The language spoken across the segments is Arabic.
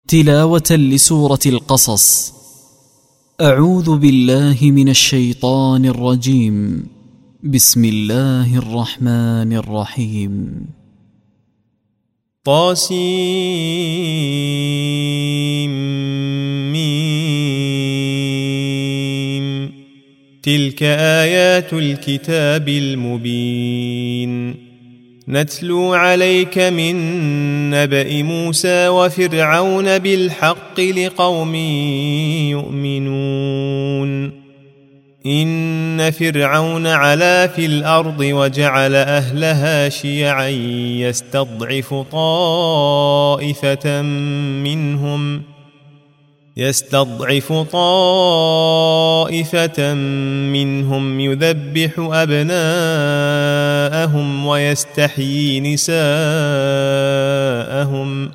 تلاوة لسورة القصص. أعوذ بالله من الشيطان الرجيم. بسم الله الرحمن الرحيم. طاسيم. تلك آيات الكتاب المبين. نتلو عليك من نبأ موسى وفرعون بالحق لقوم يؤمنون. إن فرعون علا في الأرض وجعل أهلها شيعا يستضعف طائفة منهم يذبح أبناءهم ويستحيي نساءهم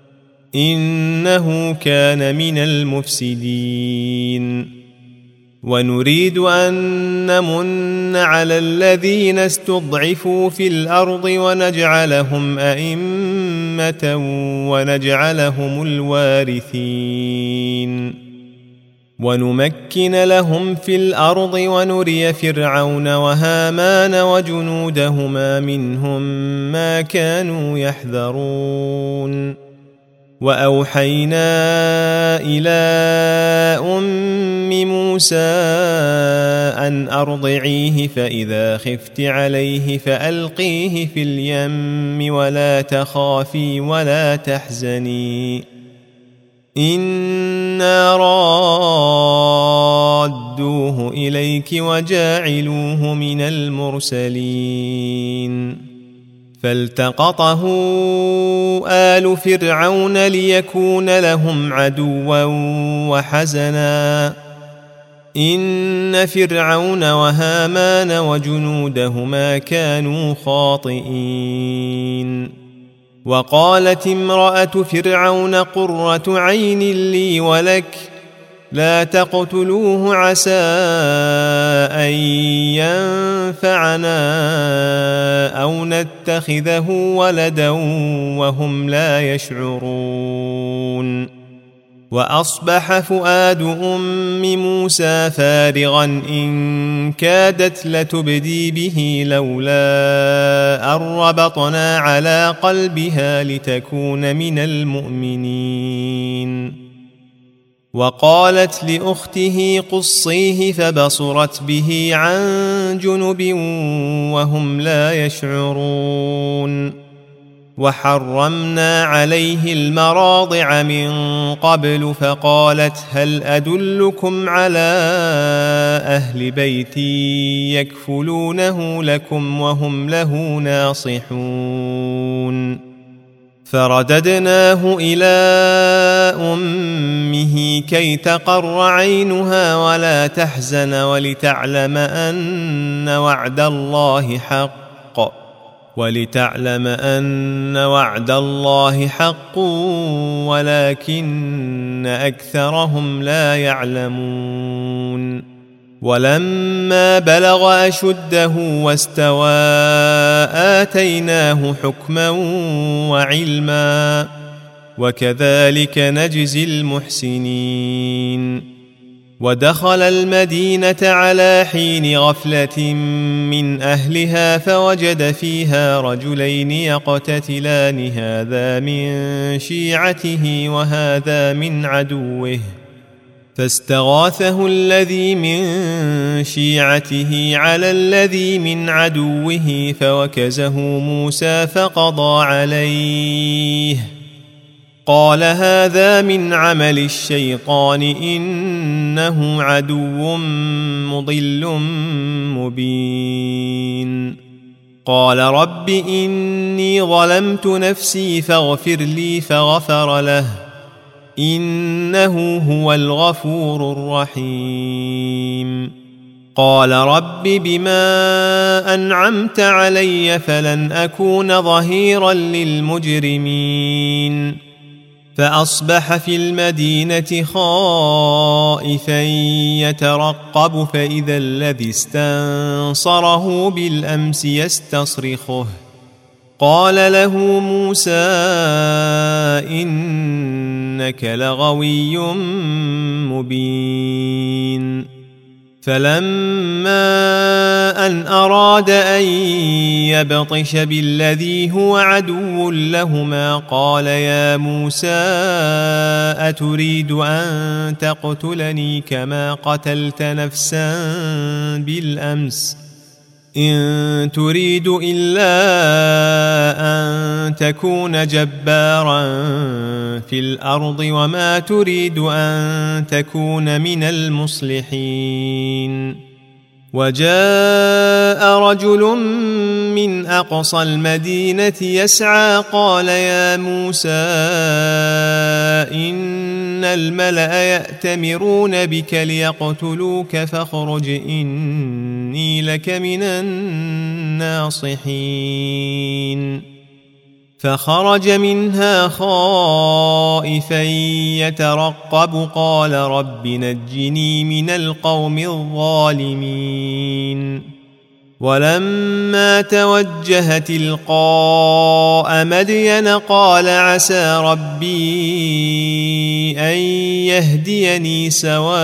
إنه كان من المفسدين. ونريد أن نمن على الذين استضعفوا في الأرض ونجعلهم أئمة ونجعلهم الوارثين. ونمكن لهم في الأرض ونري فرعون وهامان وجنودهما منهم ما كانوا يحذرون. وأوحينا إلى أم موسى أن أرضعيه فإذا خفت عليه فألقيه في اليم ولا تخافي ولا تحزني إنا رادوه إليك وجاعلوه من المرسلين. فالتقطه آل فرعون ليكون لهم عدوا وحزنا إن فرعون وهامان وجنودهما كانوا خاطئين. وقالت امرأة فرعون قرة عين لي ولك لا تقتلوه عسى أن ينفعنا أو نتخذه ولدا وهم لا يشعرون. وأصبح فؤاد أم موسى فارغا إن كادت لتبدي به لولا أن ربطنا على قلبها لتكون من المؤمنين. وقالت لأخته قصيه فبصرت به عن جنب وهم لا يشعرون. وحرمنا عليه المراضع من قبل فقالت هل أدلكم على أهل بيت يكفلونه لكم وهم له ناصحون. فرددناه إلى أمه كي تقر عينها ولا تحزن ولتعلم أن وعد الله حق ولكن أكثرهم لا يعلمون. ولما بلغ أشده واستوى آتيناه حكما وعلما وكذلك نجزي المحسنين. ودخل المدينة على حين غفلة من أهلها فوجد فيها رجلين يقتتلان هذا من شيعته وهذا من عدوه فاستغاثه الذي من شيعته على الذي من عدوه فوكزه موسى فقضى عليه قال هذا من عمل الشيطان إنه عدو مضل مبين. قال رب إني ظلمت نفسي فاغفر لي فغفر له إنه هو الغفور الرحيم. قال رب بما أنعمت علي فلن أكون ظهيرا للمجرمين. فأصبح في المدينة خائفا يترقب فإذا الذي استنصره بالأمس قال له موسى إن إنك لغوي مبين فلما أن أراد أن يبطش بالذي هو عدو لهما قال يا موسى أتريد أن تقتلني كما قتلت نفسا بالأمس إن تريد إلا أن تكون جبارا في الأرض وما تريد أن تكون من المصلحين وجاء رجل من أقصى المدينة يسعى قال يا موسى إن الملأ يأتمرون بك ليقتلوك فاخرج إني لك من الناصحين فخرج منها خائفا يترقب قال رب نجني من القوم الظالمين ولما توجه تلقاء مدين قال عسى ربي أن يهديني سواء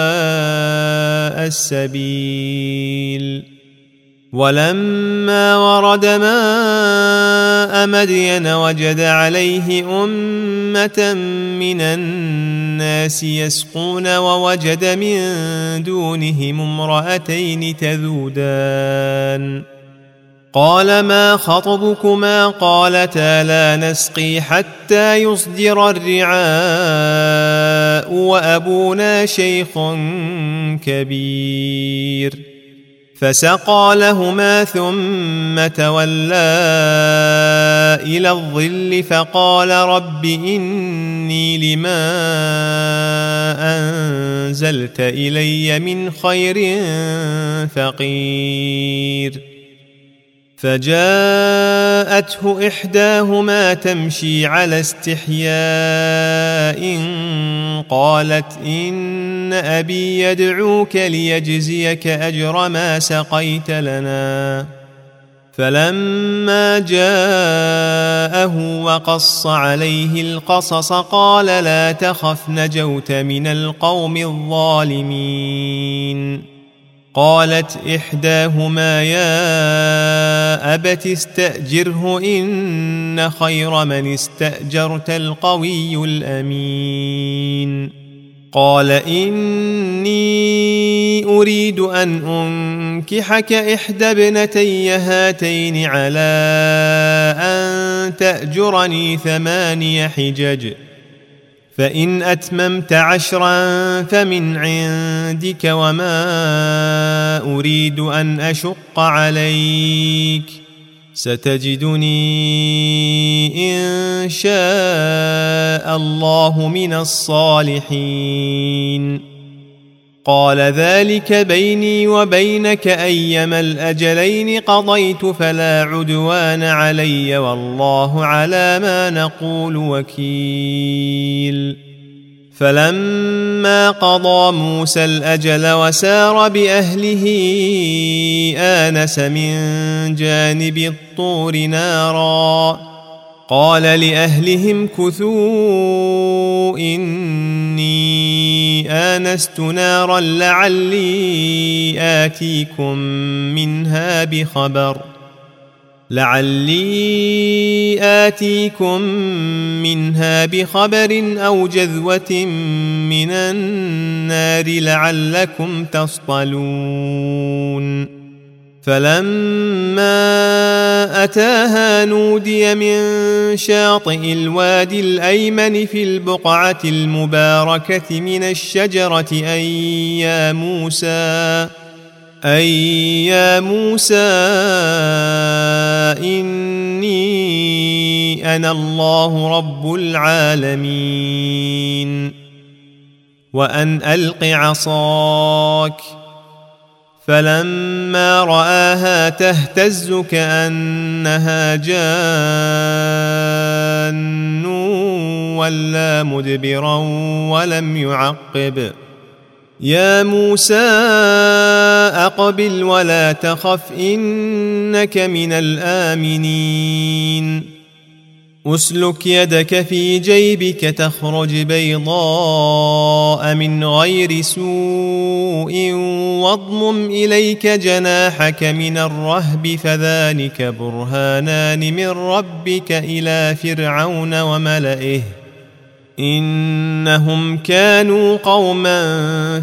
السبيل ولما ورد ماء مدين وجد عليه أمة من الناس يسقون ووجد من دونهم امرأتين تذودان قال ما خطبكما قالتا لا نسقي حتى يصدر الرعاء وأبونا شيخ كبير فسقى لهما ثم تولى إلى الظل فقال رب إني لما أنزلت إلي من خير فقير فجاءته إحداهما تمشي على استحياء قالت إن أبي يدعوك ليجزيك أجر ما سقيت لنا فلما جاءه وقص عليه القصص قال لا تخف نجوت من القوم الظالمين قالت إحداهما يا أبت استأجره إن خير من استأجرت القوي الأمين قال إني أريد أن أنكحك إحدى ابنتي هاتين على أن تأجرني 8 حجج فإن أتممت 10 فمن عندك وما أريد أن أشق عليك ستجدني إن شاء الله من الصالحين قال ذلك بيني وبينك أيما الأجلين قضيت فلا عدوان علي والله على ما نقول وكيل فلما قضى موسى الأجل وسار بأهله آنس من جانب الطور نارا قال لأهلهم كثوا إني آنست نارا لعلي آتيكم منها بخبر أو جذوة من النار لعلكم تصطلون فلما أتاها نودي من شاطئ الوادي الأيمن في البقعة المباركة من الشجرة أي يا موسى إني أنا الله رب العالمين وأن ألق عصاك فلما رآها تهتز كأنها جان ولا مدبرا ولم يعقب يا موسى أقبل ولا تخف إنك من الآمنين أسلك يدك في جيبك تخرج بيضاء من غير سوء واضمم إليك جناحك من الرهب فذلك برهانان من ربك إلى فرعون وملئه إنهم كانوا قوما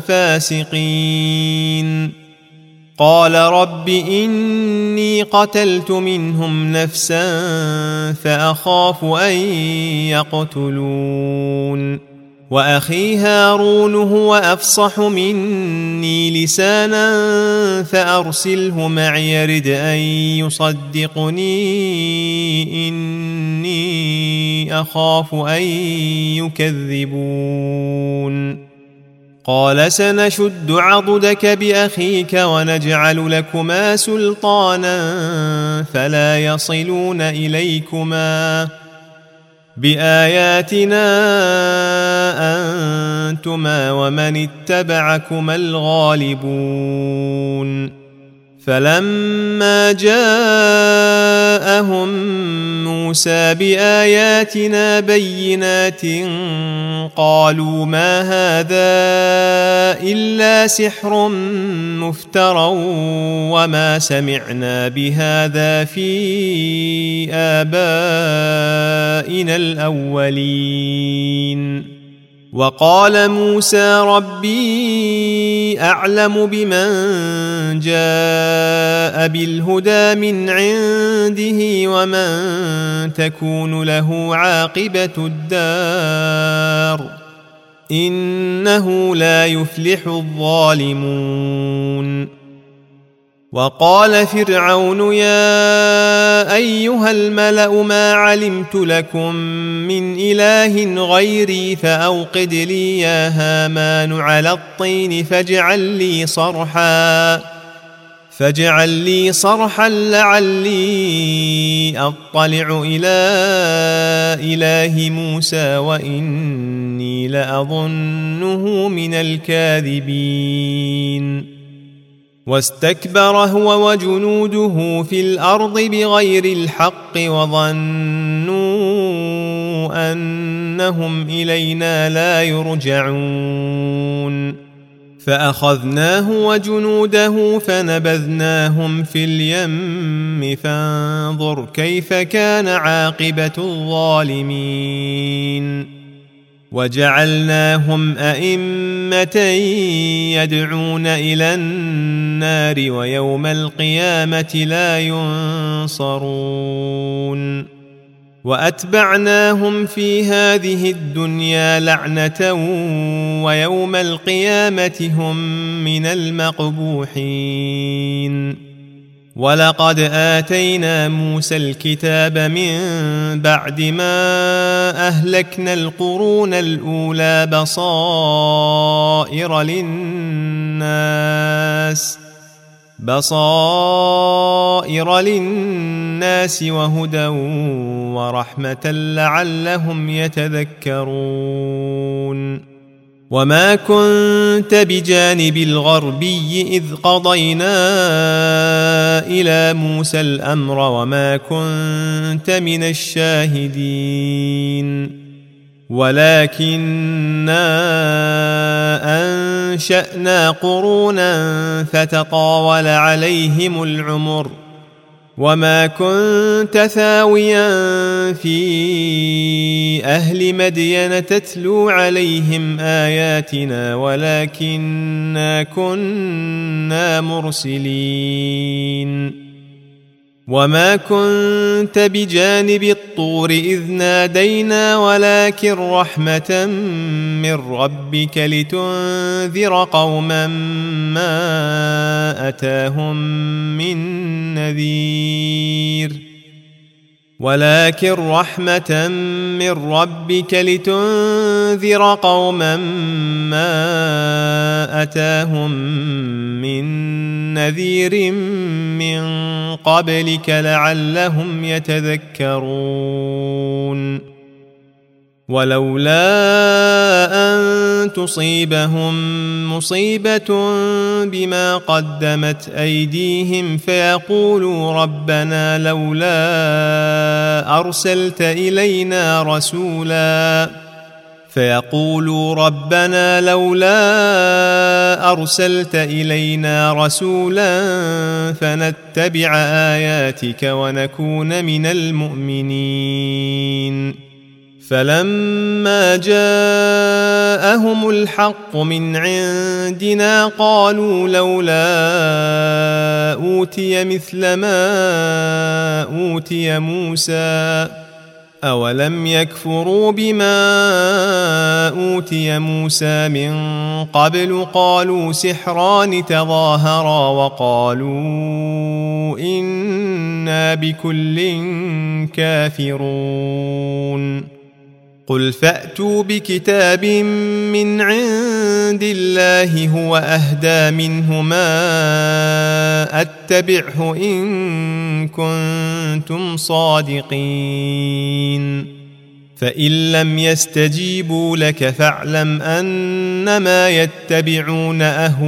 فاسقين قال رب إني قتلت منهم نفسا فأخاف أن يقتلون وأخي هارون هو أفصح مني لسانا فأرسله معي يرد أن يصدقني إني أخاف أن يكذبون قال سنشد عضدك بأخيك ونجعل لكما سلطانا فلا يصلون إليكما بآياتنا أنتما ومن اتبعكما الغالبون فلما جاءهم موسى بآياتنا بينات قالوا ما هذا إلا سحر مفترى وما سمعنا بهذا في آبائنا الأولين وقال موسى ربي أعلم بمن جاء بالهدى من عنده ومن تكون له عاقبة الدار إنه لا يفلح الظالمون وقال فرعون يا أيها الملأ ما علمت لكم من إله غيري فأوقد لي يا هامان على الطين فاجعل لي صرحا لعلي أطلع إلى إله موسى وإني لأظنه من الكاذبين واستكبر هو وجنوده في الأرض بغير الحق وظنوا أنهم إلينا لا يرجعون فأخذناه وجنوده فنبذناهم في اليم فانظر كيف كان عاقبة الظالمين وجعلناهم أئمة يدعون إلى النار ويوم القيامة لا ينصرون وأتبعناهم في هذه الدنيا لعنة ويوم القيامة هم من المقبوحين ولقد آتينا موسى الكتاب من بعد ما أهلكنا القرون الأولى بصائر للناس وهدى ورحمة لعلهم يتذكرون وما كنت بجانب الغربي إذ قضينا إلى موسى الأمر وما كنت من الشاهدين ولكننا أنشأنا قرونا فتطاول عليهم العمر وما كنت ثاويا في أهل مدين تتلو عليهم آياتنا ولكننا كنا مرسلين وما كنت بجانب الطور إذ نادينا ولكن رحمة من ربك لتنذر قوما ما أتاهم من نذير ولكن رحمة من ربك لتنذر قوما ما أتاهم من نذير من قبلك لعلهم يتذكرون ولولا أن تصيبهم مصيبة بما قدمت أيديهم فيقولوا ربنا لولا أرسلت إلينا رسولا فنتبع آياتك ونكون من المؤمنين. فلما جاءهم الحق من عندنا قالوا لولا أوتي مثل ما أوتي موسى أولم يكفروا بما أوتي موسى من قبل قالوا سحران تظاهرا وقالوا إنا بكل كافرون. قل فأتوا بكتاب من عند الله هو أهدى منهما أتبعه إن كنتم صادقين. فإن لم يستجيبوا لك فاعلم أنما يتبعون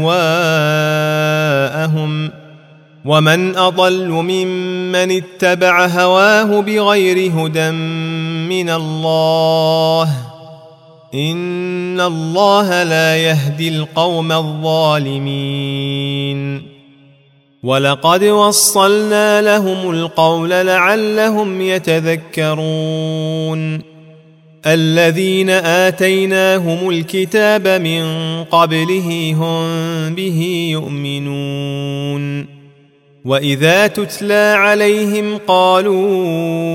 أهواءهم ومن أضل ممن اتبع هواه بغير هدى من الله إن الله لا يهدي القوم الظالمين. ولقد وصلنا لهم القول لعلهم يتذكرون. الذين آتيناهم الكتاب من قبله هم به يؤمنون. وإذا تتلى عليهم قالوا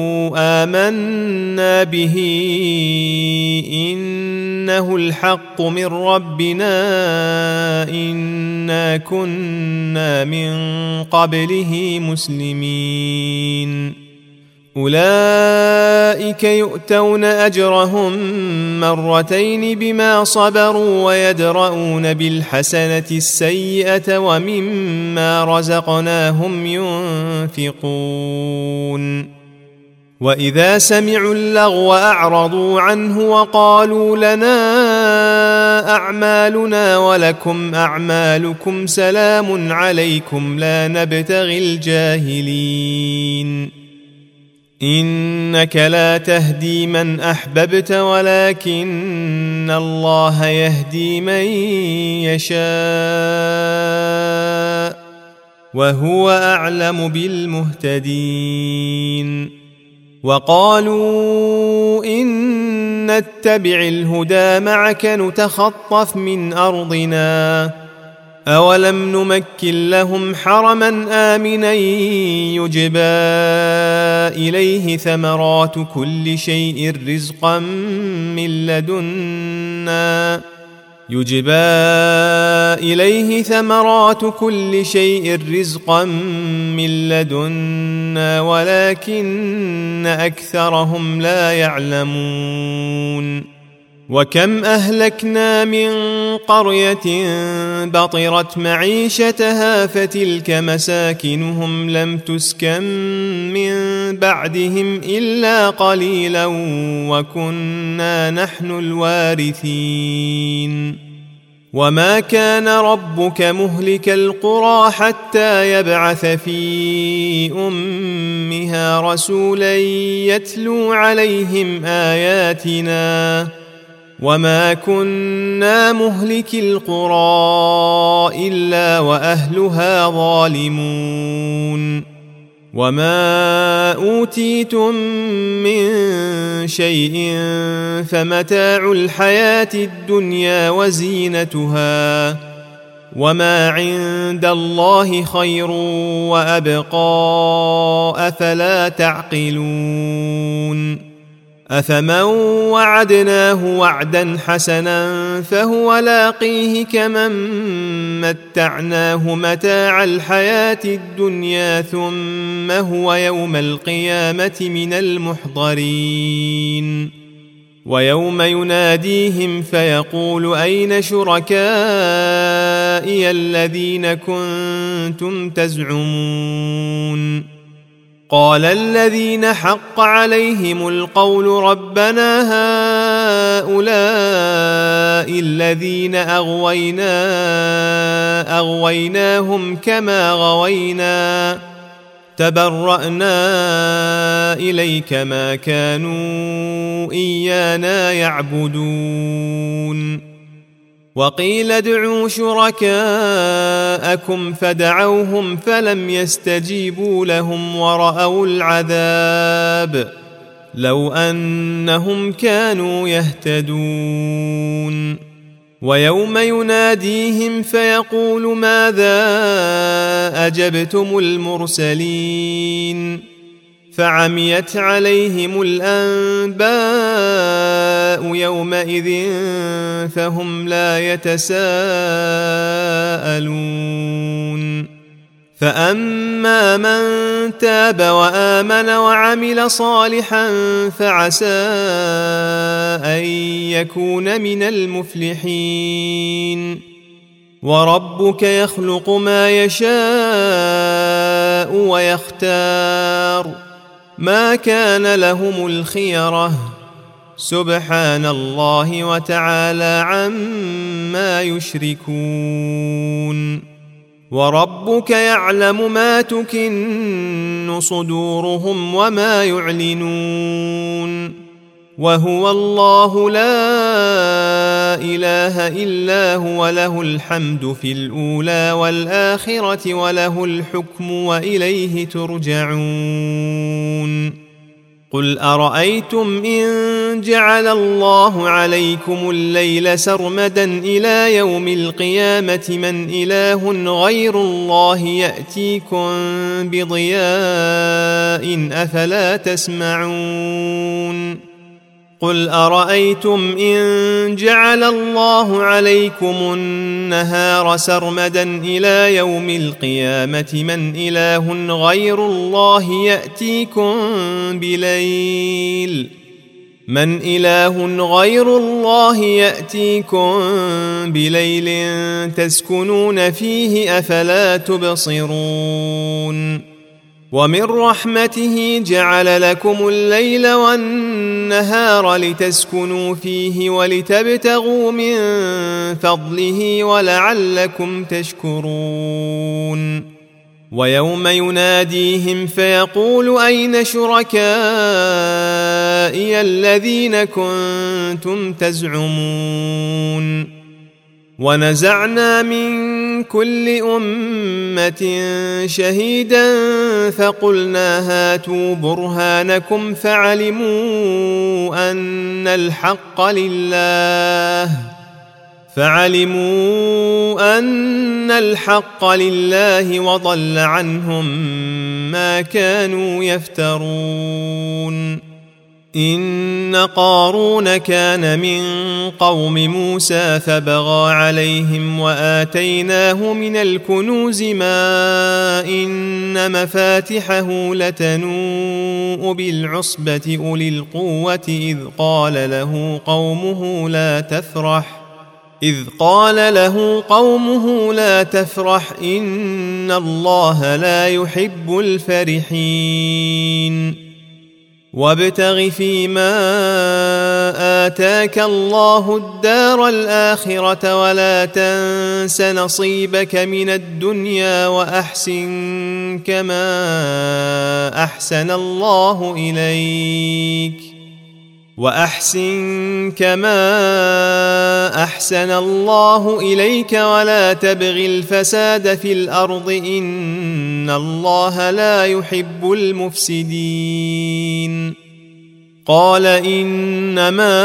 آمنا به إنه الحق من ربنا إنا كنا من قبله مسلمين. أولئك يؤتون أجرهم مرتين بما صبروا ويدرؤون بالحسنة السيئة ومما رزقناهم ينفقون. وإذا سمعوا اللغو أعرضوا عنه وقالوا لنا أعمالنا ولكم أعمالكم سلام عليكم لا نبتغي الجاهلين. إنك لا تهدي من أحببت ولكن الله يهدي من يشاء وهو أعلم بالمهتدين. وقالوا إن نتبع الهدى معك نتخطف من أرضنا أولم نمكن لهم حرما آمنا يجبى إليه ثمرات كل شيء رزقا من لدنا ولكن أكثرهم لا يعلمون. وكم أهلكنا من قرية بطرت معيشتها فتلك مساكنهم لم تسكن من بعدهم إلا قليلا وكنا نحن الوارثين. وما كان ربك مهلك القرى حتى يبعث في أمها رسولا يتلو عليهم آياتنا وما كنا مهلك القرى إلا وأهلها ظالمون. وما أوتيتم من شيء فمتاع الحياة الدنيا وزينتها وما عند الله خير وأبقى أفلا تعقلون. أفمن وعدناه وعدا حسنا فهو لاقيه كمن متعناه متاع الحياة الدنيا ثم هو يوم القيامة من المحضرين. ويوم يناديهم فيقول أين شركائي الذين كنتم تزعمون قال الذين حق عليهم القول ربنا هؤلاء الذين أغويناهم كما غوينا تبرأنا إليك ما كانوا إيانا يعبدون وقيل ادعوا شركاءكم فدعوهم فلم يستجيبوا لهم ورأوا العذاب لو أنهم كانوا يهتدون ويوم يناديهم فيقول ماذا أجبتم المرسلين فعميت عليهم الأنباء يومئذ فهم لا يتساءلون فأما من تاب وآمن وعمل صالحا فعسى أن يكون من المفلحين وربك يخلق ما يشاء ويختار ما كان لهم الخيرة سبحان الله وتعالى عما يشركون وربك يعلم ما تكن صدورهم وما يعلنون وهو الله لا إله إلا هو له الحمد في الأولى والآخرة وله الحكم وإليه ترجعون قل أرأيتم إن جعل الله عليكم الليل سرمدا إلى يوم القيامة من إله غير الله يأتيكم بضياء أفلا تسمعون قل أرأيتم إن جعل الله عليكم النهار سرمدا إلى يوم القيامة من إله غير الله يأتيكم بليل من إله غير الله يأتيكم بليل تسكنون فيه أفلا تبصرون ومن رحمته جعل لكم الليل والنهار لتسكنوا فيه ولتبتغوا من فضله ولعلكم تشكرون ويوم يناديهم فيقول أين شركائي الذين كنتم تزعمون ونزعنا من كل أمة شهيدا فقلنا هاتوا برهانكم فعلموا أن الحق لله وضل عنهم ما كانوا يفترون إن قارون كان من قوم موسى فبغى عليهم وآتيناه من الكنوز ما إن مفاتحه لتنوء بالعصبة أولي القوة إذ قال له قومه لا تفرح إن الله لا يحب الفرحين وابتغ فيما آتاك الله الدار الآخرة ولا تنس نصيبك من الدنيا وأحسن كما أحسن الله إليك ولا تبغ الفساد في الأرض إن الله لا يحب المفسدين قال إنما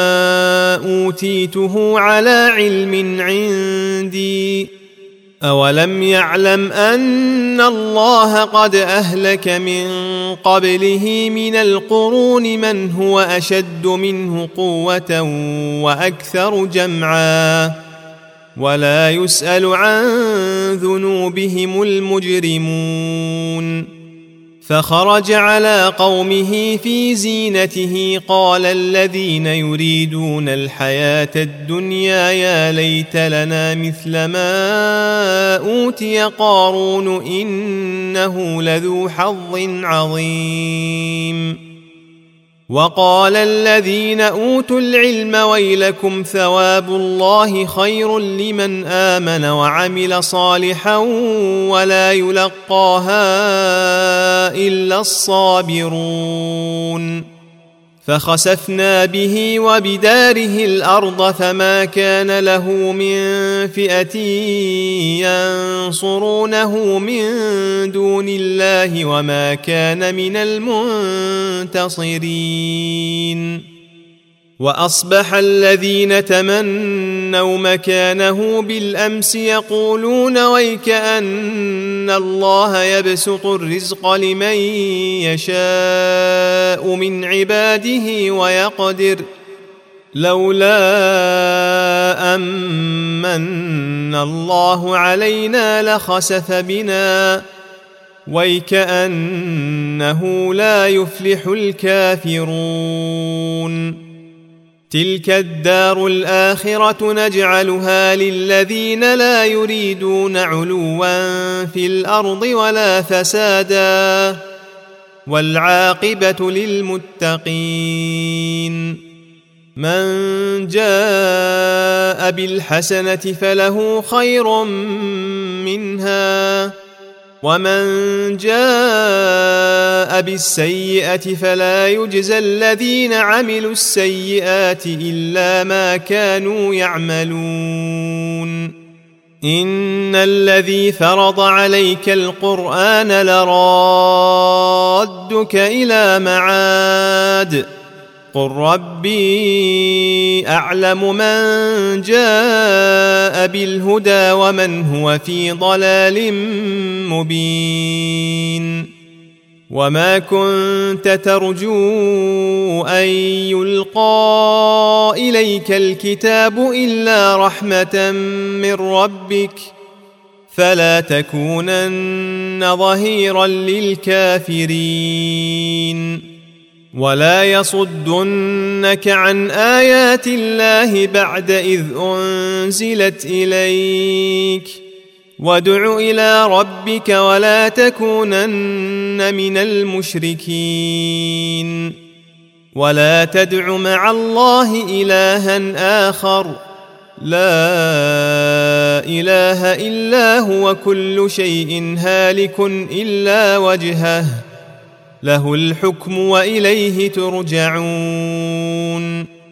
أوتيته على علم عندي أولم يعلم أن الله قد أهلك من قبله من القرون من هو أشد منه قوة وأكثر جمعا ولا يسأل عن ذنوبهم المجرمون فخرج على قومه في زينته قال الذين يريدون الحياة الدنيا يا ليت لنا مثل ما أوتي قارون إنه لذو حظ عظيم وقال الذين أوتوا العلم ويلكم ثواب الله خير لمن آمن وعمل صالحا ولا يلقاها إلا الصابرون فخسفنا به وبداره الأرض فما كان له من فئة ينصرونه من دون الله وما كان من المنتصرين وأصبح الذين تمنوا مكانه بالأمس يقولون ويكأن الله يبسط الرزق لمن يشاء من عباده ويقدر لولا أمن الله علينا لخسف بنا ويكأنه لا يفلح الكافرون تلك الدار الآخرة نجعلها للذين لا يريدون علوا في الأرض ولا فسادا والعاقبة للمتقين من جاء بالحسنة فله خير منها ومن جاء بالسيئة فلا يجزى الذين عملوا السيئات إلا ما كانوا يعملون إن الذي فرض عليك القرآن لرادك إلى معاد قل ربي أعلم من جاء بالهدى ومن هو في ضلال مبين وما كنت ترجو أن يلقى إليك الكتاب إلا رحمة من ربك فلا تكونن ظهيرا للكافرين ولا يصدنك عن آيات الله بعد إذ أنزلت إليك وادع إلى ربك ولا تكونن من المشركين ولا تدع مع الله إلها آخر لا إله إلا هو كل شيء هالك إلا وجهه له الحكم وإليه ترجعون